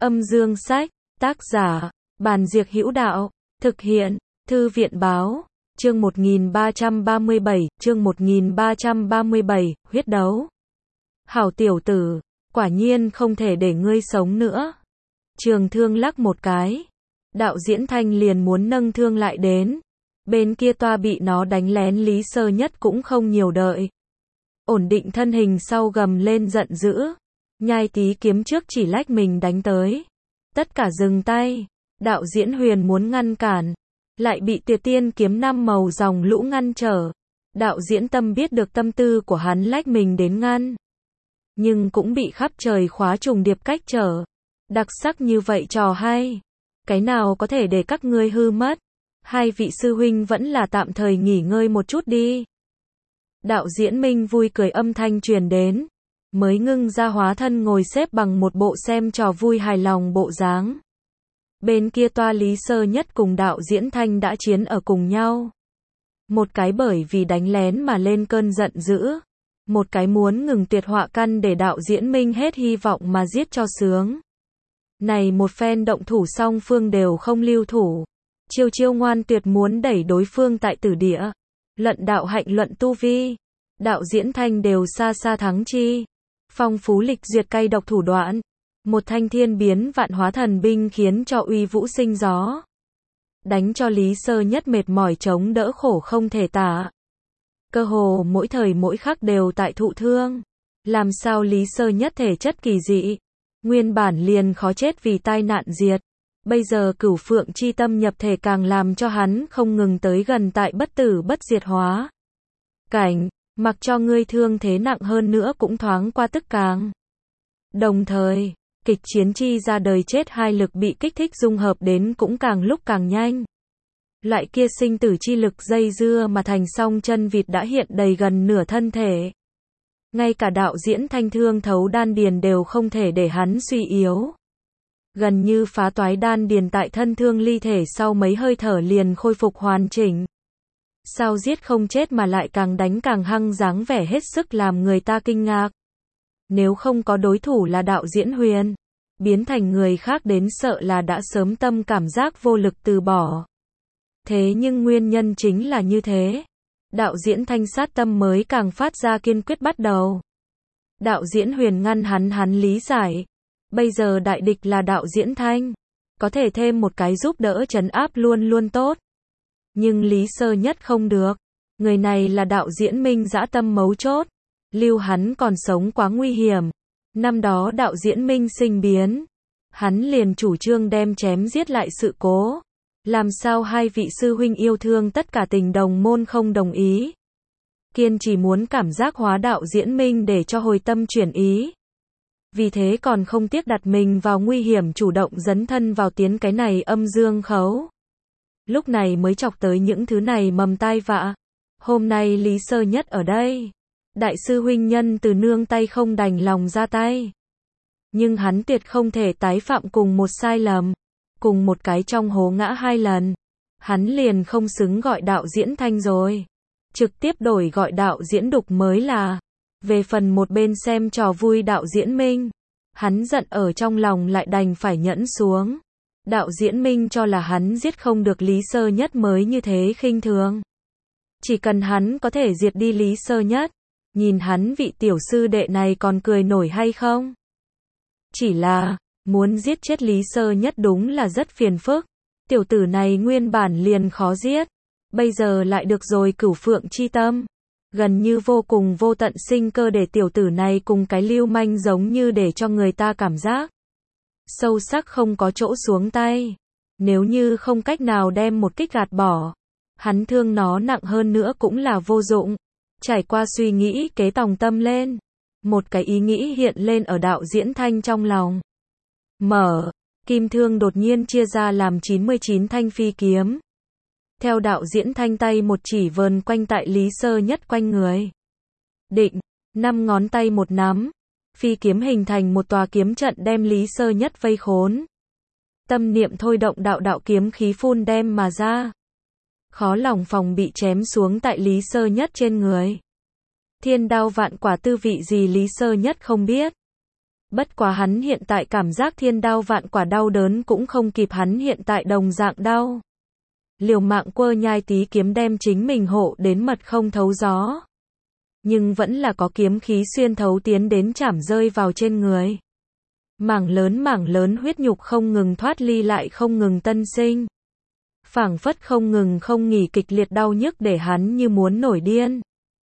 Âm dương sách, tác giả, Bàn Diệc Hữu Đạo, thực hiện, Thư viện báo, chương 1337, huyết đấu. Hảo tiểu tử, quả nhiên không thể để ngươi sống nữa. Trường Thương lắc một cái. Đạo Diễn Thanh liền muốn nâng thương lại đến. Bên kia toa bị nó đánh lén Lý Sơ Nhất cũng không nhiều đợi. Ổn định thân hình sau gầm lên giận dữ. Nhai Tí kiếm trước chỉ lách mình đánh tới. Tất cả dừng tay. Đạo Diễn Huyền muốn ngăn cản. Lại bị Tuyệt Tiên kiếm 5 màu dòng lũ ngăn trở. Đạo Diễn Tâm biết được tâm tư của hắn lách mình đến ngăn. Nhưng cũng bị khắp trời khóa trùng điệp cách trở. Đặc sắc như vậy trò hay. Cái nào có thể để các ngươi hư mất. Hai vị sư huynh vẫn là tạm thời nghỉ ngơi một chút đi. Đạo Diễn Minh vui cười âm thanh truyền đến. Mới ngưng ra hóa thân ngồi xếp bằng một bộ xem trò vui hài lòng bộ dáng. Bên kia toa Lý Sơ Nhất cùng Đạo Diễn Thanh đã chiến ở cùng nhau. Một cái bởi vì đánh lén mà lên cơn giận dữ. Một cái muốn ngừng tuyệt họa căn để Đạo Diễn Minh hết hy vọng mà giết cho sướng. Này một phen động thủ song phương đều không lưu thủ. Chiêu chiêu ngoan tuyệt muốn đẩy đối phương tại tử địa. Luận đạo hạnh luận tu vi. Đạo Diễn Thanh đều xa xa thắng chi. Phong phú lịch duyệt cay độc thủ đoạn. Một thanh thiên biến vạn hóa thần binh khiến cho uy vũ sinh gió. Đánh cho Lý Sơ Nhất mệt mỏi chống đỡ khổ không thể tả. Cơ hồ mỗi thời mỗi khắc đều tại thụ thương. Làm sao Lý Sơ Nhất thể chất kỳ dị. Nguyên bản liền khó chết vì tai nạn diệt. Bây giờ Cửu Phượng chi tâm nhập thể càng làm cho hắn không ngừng tới gần tại bất tử bất diệt hóa. Cảnh, mặc cho ngươi thương thế nặng hơn nữa cũng thoáng qua tức càng. Đồng thời, kịch chiến chi ra đời chết hai lực bị kích thích dung hợp đến cũng càng lúc càng nhanh. Loại kia sinh tử chi lực dây dưa mà thành song chân vịt đã hiện đầy gần nửa thân thể. Ngay cả Đạo Diễn Thanh thương thấu đan điền đều không thể để hắn suy yếu. Gần như phá toái đan điền tại thân thương ly thể sau mấy hơi thở liền khôi phục hoàn chỉnh. Sao giết không chết mà lại càng đánh càng hăng dáng vẻ hết sức làm người ta kinh ngạc. Nếu không có đối thủ là Đạo Diễn Huyền, biến thành người khác đến sợ là đã sớm tâm cảm giác vô lực từ bỏ. Thế nhưng nguyên nhân chính là như thế. Đạo Diễn Thanh sát tâm mới càng phát ra kiên quyết bắt đầu. Đạo Diễn Huyền ngăn hắn lý giải. Bây giờ đại địch là Đạo Diễn Thanh. Có thể thêm một cái giúp đỡ trấn áp luôn luôn tốt. Nhưng Lý Sơ Nhất không được. Người này là Đạo Diễn Minh dã tâm mấu chốt. Lưu hắn còn sống quá nguy hiểm. Năm đó Đạo Diễn Minh sinh biến. Hắn liền chủ trương đem chém giết lại sự cố. Làm sao hai vị sư huynh yêu thương tất cả tình đồng môn không đồng ý. Kiên chỉ muốn cảm giác hóa Đạo Diễn Minh để cho hồi tâm chuyển ý. Vì thế còn không tiếc đặt mình vào nguy hiểm chủ động dấn thân vào tiến cái này âm dương khấu. Lúc này mới chọc tới những thứ này mầm tai vạ. Hôm nay Lý Sơ Nhất ở đây. Đại sư huynh nhân từ nương tay không đành lòng ra tay. Nhưng hắn tuyệt không thể tái phạm cùng một sai lầm. Cùng một cái trong hố ngã hai lần. Hắn liền không xứng gọi Đạo Diễn Thanh rồi. Trực tiếp đổi gọi Đạo Diễn Đục mới là. Về phần một bên xem trò vui Đạo Diễn Minh. Hắn giận ở trong lòng lại đành phải nhẫn xuống. Đạo Diễn Minh cho là hắn giết không được Lý Sơ Nhất mới như thế khinh thường. Chỉ cần hắn có thể diệt đi Lý Sơ Nhất. Nhìn hắn vị tiểu sư đệ này còn cười nổi hay không? Chỉ là, muốn giết chết Lý Sơ Nhất đúng là rất phiền phức. Tiểu tử này nguyên bản liền khó giết. Bây giờ lại được rồi Cửu Phượng chi tâm. Gần như vô cùng vô tận sinh cơ để tiểu tử này cùng cái lưu manh giống như để cho người ta cảm giác. Sâu sắc không có chỗ xuống tay. Nếu như không cách nào đem một kích gạt bỏ. Hắn thương nó nặng hơn nữa cũng là vô dụng. Trải qua suy nghĩ kế tòng tâm lên. Một cái ý nghĩ hiện lên ở Đạo Diễn Thanh trong lòng. Mở, kim thương đột nhiên chia ra làm 99 thanh phi kiếm. Theo Đạo Diễn Thanh tay một chỉ vờn quanh tại Lý Sơ Nhất quanh người. Định, 5 ngón tay một nắm. Phi kiếm hình thành một tòa kiếm trận đem Lý Sơ Nhất vây khốn. Tâm niệm thôi động đạo kiếm khí phun đem mà ra. Khó lòng phòng bị chém xuống tại Lý Sơ Nhất trên người. Thiên đao vạn quả tư vị gì Lý Sơ Nhất không biết. Bất quá hắn hiện tại cảm giác thiên đao vạn quả đau đớn cũng không kịp hắn hiện tại đồng dạng đau. Liều mạng quơ nhai tí kiếm đem chính mình hộ đến mật không thấu gió. Nhưng vẫn là có kiếm khí xuyên thấu tiến đến chảm rơi vào trên người. Mảng lớn huyết nhục không ngừng thoát ly lại không ngừng tân sinh. Phảng phất không ngừng không nghỉ kịch liệt đau nhức để hắn như muốn nổi điên.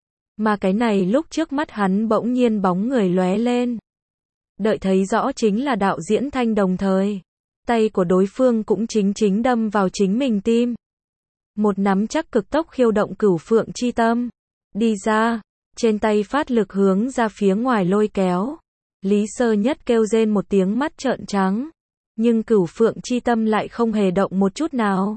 Mà cái này lúc trước mắt hắn bỗng nhiên bóng người lóe lên. Đợi thấy rõ chính là Đạo Diễn Thanh, đồng thời tay của đối phương cũng chính đâm vào chính mình tim. Một nắm chắc cực tốc khiêu động Cửu Phượng chi tâm. Đi ra, trên tay phát lực hướng ra phía ngoài lôi kéo. Lý Sơ Nhất kêu rên một tiếng mắt trợn trắng. Nhưng Cửu Phượng chi tâm lại không hề động một chút nào.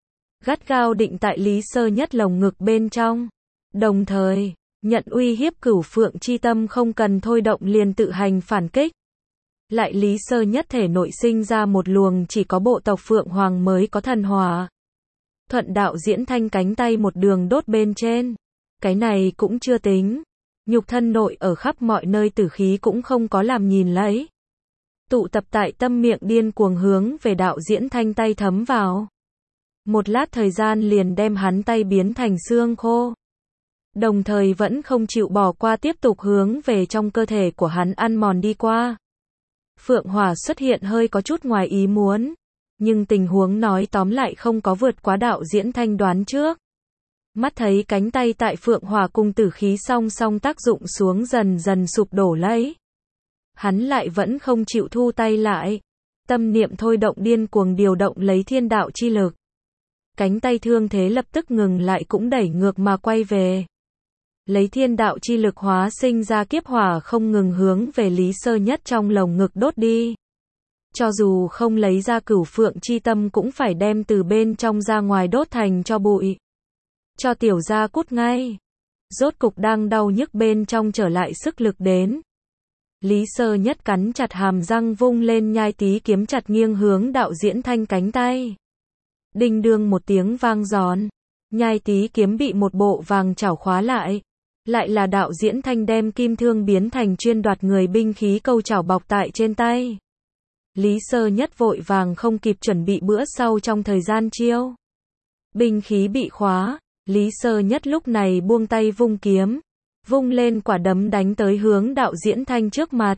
Gắt gao định tại Lý Sơ Nhất lồng ngực bên trong. Đồng thời, nhận uy hiếp Cửu Phượng chi tâm không cần thôi động liền tự hành phản kích. Lại Lý Sơ Nhất thể nội sinh ra một luồng chỉ có bộ tộc Phượng Hoàng mới có thần hỏa. Thuận Đạo Diễn Thanh cánh tay một đường đốt bên trên. Cái này cũng chưa tính. Nhục thân nội ở khắp mọi nơi tử khí cũng không có làm nhìn lấy. Tụ tập tại tâm miệng điên cuồng hướng về Đạo Diễn Thanh tay thấm vào. Một lát thời gian liền đem hắn tay biến thành xương khô. Đồng thời vẫn không chịu bỏ qua tiếp tục hướng về trong cơ thể của hắn ăn mòn đi qua. Phượng Hỏa xuất hiện hơi có chút ngoài ý muốn. Nhưng tình huống nói tóm lại không có vượt quá Đạo Diễn Thanh đoán trước. Mắt thấy cánh tay tại Phượng Hỏa cùng tử khí song song tác dụng xuống dần dần sụp đổ lấy. Hắn lại vẫn không chịu thu tay lại. Tâm niệm thôi động điên cuồng điều động lấy thiên đạo chi lực. Cánh tay thương thế lập tức ngừng lại cũng đẩy ngược mà quay về. Lấy thiên đạo chi lực hóa sinh ra kiếp hỏa không ngừng hướng về Lý Sơ Nhất trong lồng ngực đốt đi. Cho dù không lấy ra Cửu Phượng chi tâm cũng phải đem từ bên trong ra ngoài đốt thành cho bụi. Cho tiểu gia cút ngay. Rốt cục đang đau nhức bên trong trở lại sức lực đến. Lý Sơ Nhất cắn chặt hàm răng vung lên nhai tí kiếm chặt nghiêng hướng Đạo Diễn Thanh cánh tay. Đinh đương một tiếng vang giòn. Nhai tí kiếm bị một bộ vàng chảo khóa lại. Lại là Đạo Diễn Thanh đem kim thương biến thành chuyên đoạt người binh khí câu chảo bọc tại trên tay. Lý Sơ Nhất vội vàng không kịp chuẩn bị bữa sau trong thời gian chiêu. Binh khí bị khóa. Lý Sơ Nhất lúc này buông tay vung kiếm. Vung lên quả đấm đánh tới hướng Đạo Diễn Thanh trước mặt.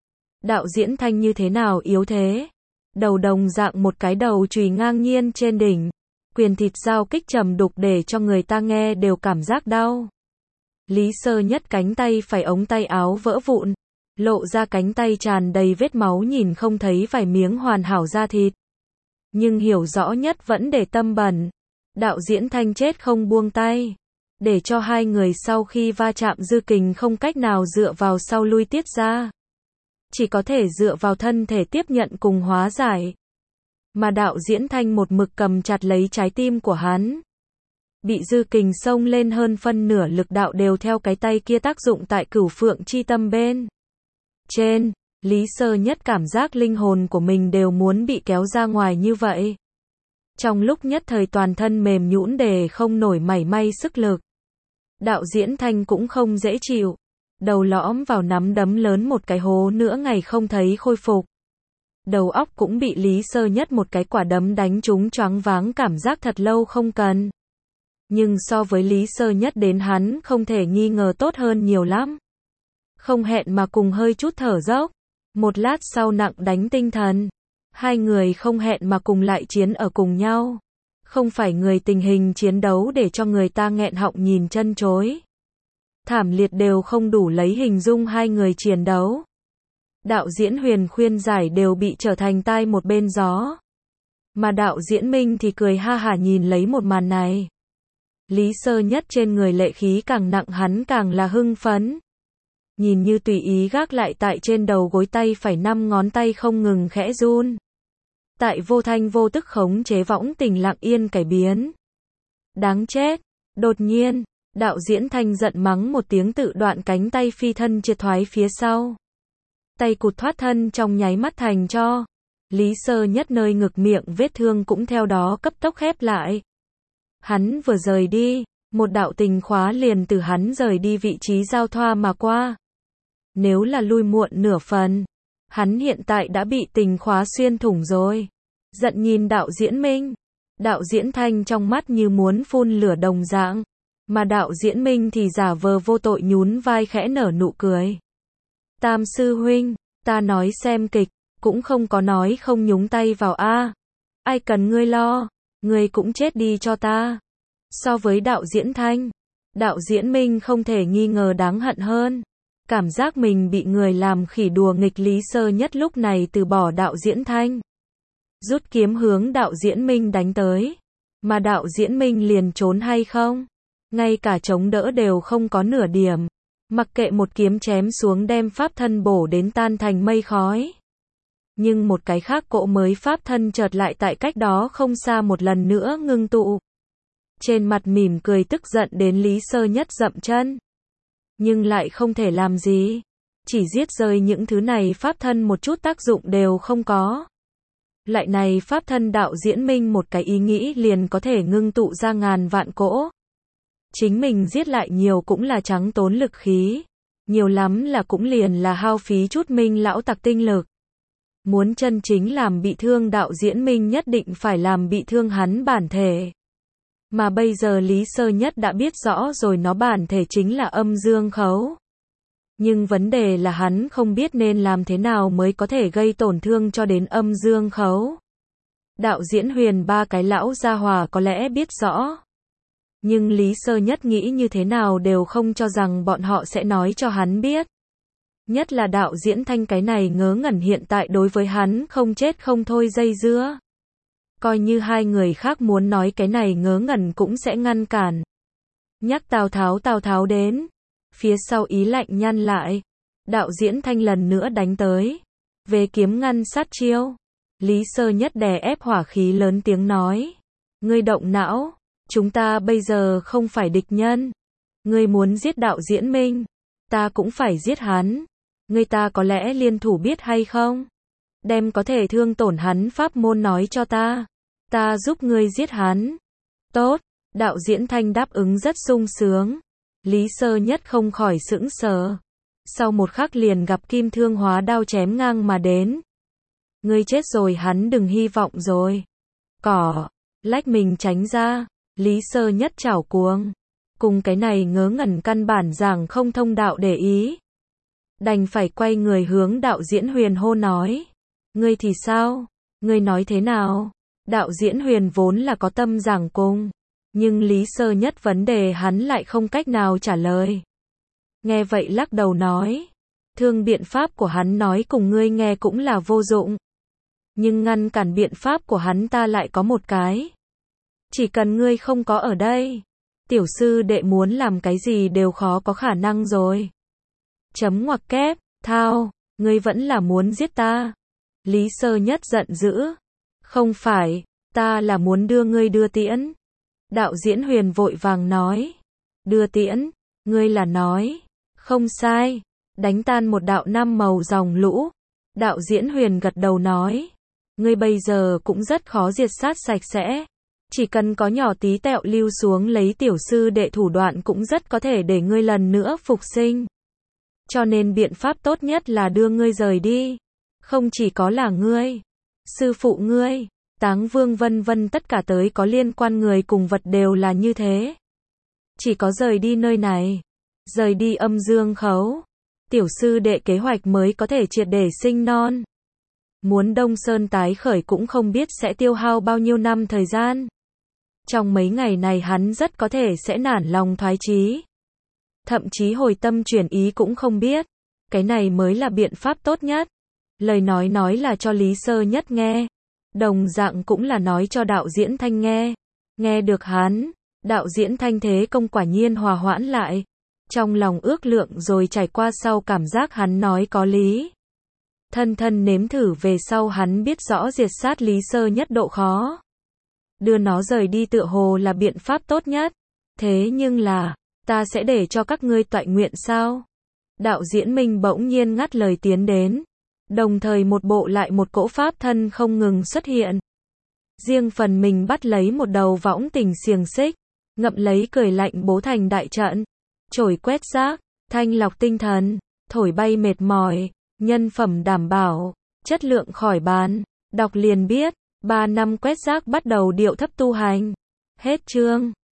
Đạo Diễn Thanh như thế nào yếu thế? Đầu đồng dạng một cái đầu chùy ngang nhiên trên đỉnh. Quyền thịt giao kích trầm đục để cho người ta nghe đều cảm giác đau. Lý Sơ Nhất cánh tay phải ống tay áo vỡ vụn. Lộ ra cánh tay tràn đầy vết máu nhìn không thấy vài miếng hoàn hảo da thịt. Nhưng hiểu rõ nhất vẫn để tâm bẩn. Đạo Diễn Thanh chết không buông tay. Để cho hai người sau khi va chạm dư kình không cách nào dựa vào sau lui tiết ra. Chỉ có thể dựa vào thân thể tiếp nhận cùng hóa giải. Mà Đạo Diễn Thanh một mực cầm chặt lấy trái tim của hắn. Bị dư kình xông lên hơn phân nửa lực đạo đều theo cái tay kia tác dụng tại Cửu Phượng chi tâm bên trên. Lý Sơ Nhất cảm giác linh hồn của mình đều muốn bị kéo ra ngoài như vậy. Trong lúc nhất thời toàn thân mềm nhũn để không nổi mảy may sức lực. Đạo Diễn Thanh cũng không dễ chịu. Đầu lõm vào nắm đấm lớn một cái hố nữa ngày không thấy khôi phục. Đầu óc cũng bị Lý Sơ Nhất một cái quả đấm đánh trúng choáng váng cảm giác thật lâu không cần. Nhưng so với Lý Sơ Nhất đến hắn không thể nghi ngờ tốt hơn nhiều lắm. Không hẹn mà cùng hơi chút thở dốc. Một lát sau nặng đánh tinh thần. Hai người không hẹn mà cùng lại chiến ở cùng nhau. Không phải người tình hình chiến đấu để cho người ta nghẹn họng nhìn chân chối. Thảm liệt đều không đủ lấy hình dung hai người chiến đấu. Đạo Diễn Huyền khuyên giải đều bị trở thành tai một bên gió. Mà Đạo Diễn Minh thì cười ha hả nhìn lấy một màn này. Lý Sơ Nhất trên người lệ khí càng nặng hắn càng là hưng phấn. Nhìn như tùy ý gác lại tại trên đầu gối tay phải 5 ngón tay không ngừng khẽ run. Tại vô thanh vô tức khống chế võng tình lặng yên cải biến. Đáng chết. Đột nhiên, Đạo Diễn Thanh giận mắng một tiếng tự đoạn cánh tay phi thân triệt thoái phía sau. Tay cụt thoát thân trong nháy mắt thành cho. Lý Sơ Nhất nơi ngực miệng vết thương cũng theo đó cấp tốc khép lại. Hắn vừa rời đi, một đạo tình khóa liền từ hắn rời đi vị trí giao thoa mà qua. Nếu là lui muộn nửa phần, Hắn hiện tại đã bị tình khóa xuyên thủng rồi. Giận nhìn đạo diễn Minh. Đạo diễn Thanh trong mắt như muốn phun lửa đồng dạng. Mà đạo diễn Minh thì giả vờ vô tội nhún vai khẽ nở nụ cười. Tam sư huynh, ta nói xem kịch, cũng không có nói không nhúng tay vào a. Ai cần ngươi lo, ngươi cũng chết đi cho ta. So với đạo diễn Thanh, đạo diễn Minh không thể nghi ngờ đáng hận hơn. Cảm giác mình bị người làm khỉ đùa nghịch. Lý Sơ Nhất lúc này từ bỏ đạo diễn Thanh. Rút kiếm hướng đạo diễn Minh đánh tới. Mà đạo diễn Minh liền trốn hay không? Ngay cả chống đỡ đều không có nửa điểm. Mặc kệ một kiếm chém xuống đem pháp thân bổ đến tan thành mây khói. Nhưng một cái khác cỗ mới pháp thân chợt lại tại cách đó không xa một lần nữa ngưng tụ. Trên mặt mỉm cười tức giận đến Lý Sơ Nhất dậm chân. Nhưng lại không thể làm gì. Chỉ giết rơi những thứ này pháp thân một chút tác dụng đều không có. Lại này pháp thân đạo diễn Minh một cái ý nghĩ liền có thể ngưng tụ ra ngàn vạn cỗ. Chính mình giết lại nhiều cũng là trắng tốn lực khí. Nhiều lắm là cũng liền là hao phí chút Minh lão tặc tinh lực. Muốn chân chính làm bị thương đạo diễn Minh nhất định phải làm bị thương hắn bản thể. Mà bây giờ Lý Sơ Nhất đã biết rõ rồi nó bản thể chính là âm dương khấu. Nhưng vấn đề là hắn không biết nên làm thế nào mới có thể gây tổn thương cho đến âm dương khấu. Đạo diễn Huyền ba cái lão gia hỏa có lẽ biết rõ. Nhưng Lý Sơ Nhất nghĩ như thế nào đều không cho rằng bọn họ sẽ nói cho hắn biết. Nhất là đạo diễn Thanh cái này ngớ ngẩn hiện tại đối với hắn không chết không thôi dây dưa. Coi như hai người khác muốn nói cái này ngớ ngẩn cũng sẽ ngăn cản. Nhắc Tào Tháo đến. Phía sau ý lạnh nhăn lại. Đạo diễn Thanh lần nữa đánh tới. Về kiếm ngăn sát chiêu. Lý Sơ Nhất đè ép hỏa khí lớn tiếng nói. Ngươi động não. Chúng ta bây giờ không phải địch nhân. Ngươi muốn giết đạo diễn Minh. Ta cũng phải giết hắn. Ngươi ta có lẽ liên thủ biết hay không? Đem có thể thương tổn hắn pháp môn nói cho ta. Ta giúp ngươi giết hắn. Tốt. Đạo diễn Thanh đáp ứng rất sung sướng. Lý Sơ Nhất không khỏi sững sờ. Sau một khắc liền gặp kim thương hóa đao chém ngang mà đến. Ngươi chết rồi hắn đừng hy vọng rồi. Cỏ. Lách mình tránh ra. Lý Sơ Nhất chảo cuồng. Cùng cái này ngớ ngẩn căn bản giảng không thông đạo để ý. Đành phải quay người hướng đạo diễn Huyền hô nói. Ngươi thì sao? Ngươi nói thế nào? Đạo diễn Huyền vốn là có tâm giảng cung. Nhưng Lý Sơ Nhất vấn đề hắn lại không cách nào trả lời. Nghe vậy lắc đầu nói. Thương biện pháp của hắn nói cùng ngươi nghe cũng là vô dụng. Nhưng ngăn cản biện pháp của hắn ta lại có một cái. Chỉ cần ngươi không có ở đây. Tiểu sư đệ muốn làm cái gì đều khó có khả năng rồi. Chấm ngoặc kép, thao, ngươi vẫn là muốn giết ta. Lý Sơ Nhất giận dữ. Không phải, ta là muốn đưa ngươi đưa tiễn. Đạo diễn Huyền vội vàng nói. Đưa tiễn, ngươi là nói. Không sai, đánh tan một đạo năm màu dòng lũ. Đạo diễn Huyền gật đầu nói. Ngươi bây giờ cũng rất khó diệt sát sạch sẽ. Chỉ cần có nhỏ tí tẹo lưu xuống lấy tiểu sư đệ thủ đoạn cũng rất có thể để ngươi lần nữa phục sinh. Cho nên biện pháp tốt nhất là đưa ngươi rời đi. Không chỉ có là ngươi, sư phụ ngươi, Táng Vương vân vân tất cả tới có liên quan người cùng vật đều là như thế. Chỉ có rời đi nơi này, rời đi âm dương khấu, tiểu sư đệ kế hoạch mới có thể triệt để sinh non. Muốn Đông Sơn tái khởi cũng không biết sẽ tiêu hao bao nhiêu năm thời gian. Trong mấy ngày này hắn rất có thể sẽ nản lòng thoái chí. Thậm chí hồi tâm chuyển ý cũng không biết. Cái này mới là biện pháp tốt nhất. Lời nói là cho Lý Sơ Nhất nghe. Đồng dạng cũng là nói cho đạo diễn Thanh nghe. Nghe được hắn, đạo diễn Thanh thế công quả nhiên hòa hoãn lại. Trong lòng ước lượng rồi trải qua sau cảm giác hắn nói có lý. Thân nếm thử về sau hắn biết rõ diệt sát Lý Sơ Nhất độ khó. Đưa nó rời đi tựa hồ là biện pháp tốt nhất. Thế nhưng là, ta sẽ để cho các ngươi toại nguyện sao? Đạo diễn Minh bỗng nhiên ngắt lời tiến đến. Đồng thời một bộ lại một cỗ pháp thân không ngừng xuất hiện. Riêng phần mình bắt lấy một đầu võng tình xiềng xích. Ngậm lấy cười lạnh bố thành đại trận. Chổi quét rác, thanh lọc tinh thần, thổi bay mệt mỏi. nhân phẩm đảm bảo, chất lượng khỏi bàn. Đọc liền biết, 3 năm quét rác bắt đầu điệu thấp tu hành. Hết chương.